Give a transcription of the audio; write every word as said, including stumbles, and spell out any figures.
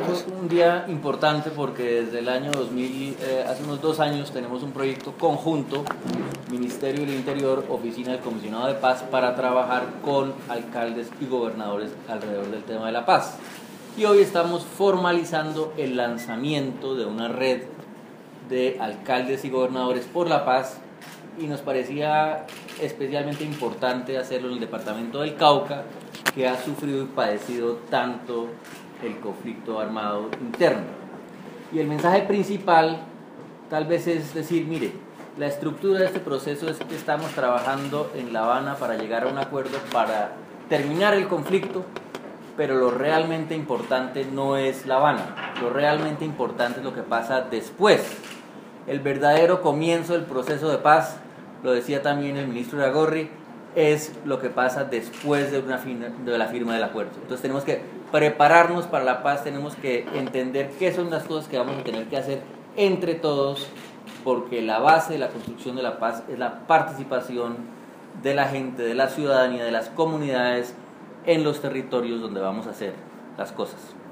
es un día importante porque desde el año dos mil, eh, hace unos dos años, tenemos un proyecto conjunto, Ministerio del Interior, Oficina del Comisionado de Paz, para trabajar con alcaldes y gobernadores alrededor del tema de la paz. Y hoy estamos formalizando el lanzamiento de una red de alcaldes y gobernadores por la paz, y nos parecía especialmente importante hacerlo en el departamento del Cauca, que ha sufrido y padecido tanto el conflicto armado interno. Y el mensaje principal tal vez es decir, mire, la estructura de este proceso es que estamos trabajando en La Habana para llegar a un acuerdo para terminar el conflicto, pero lo realmente importante no es La Habana, lo realmente importante es lo que pasa después. El verdadero comienzo del proceso de paz, lo decía también el ministro Iragorri, es lo que pasa después de, una firma, de la firma del acuerdo. Entonces tenemos que prepararnos para la paz, tenemos que entender qué son las cosas que vamos a tener que hacer entre todos, porque la base de la construcción de la paz es la participación de la gente, de la ciudadanía, de las comunidades en los territorios donde vamos a hacer las cosas.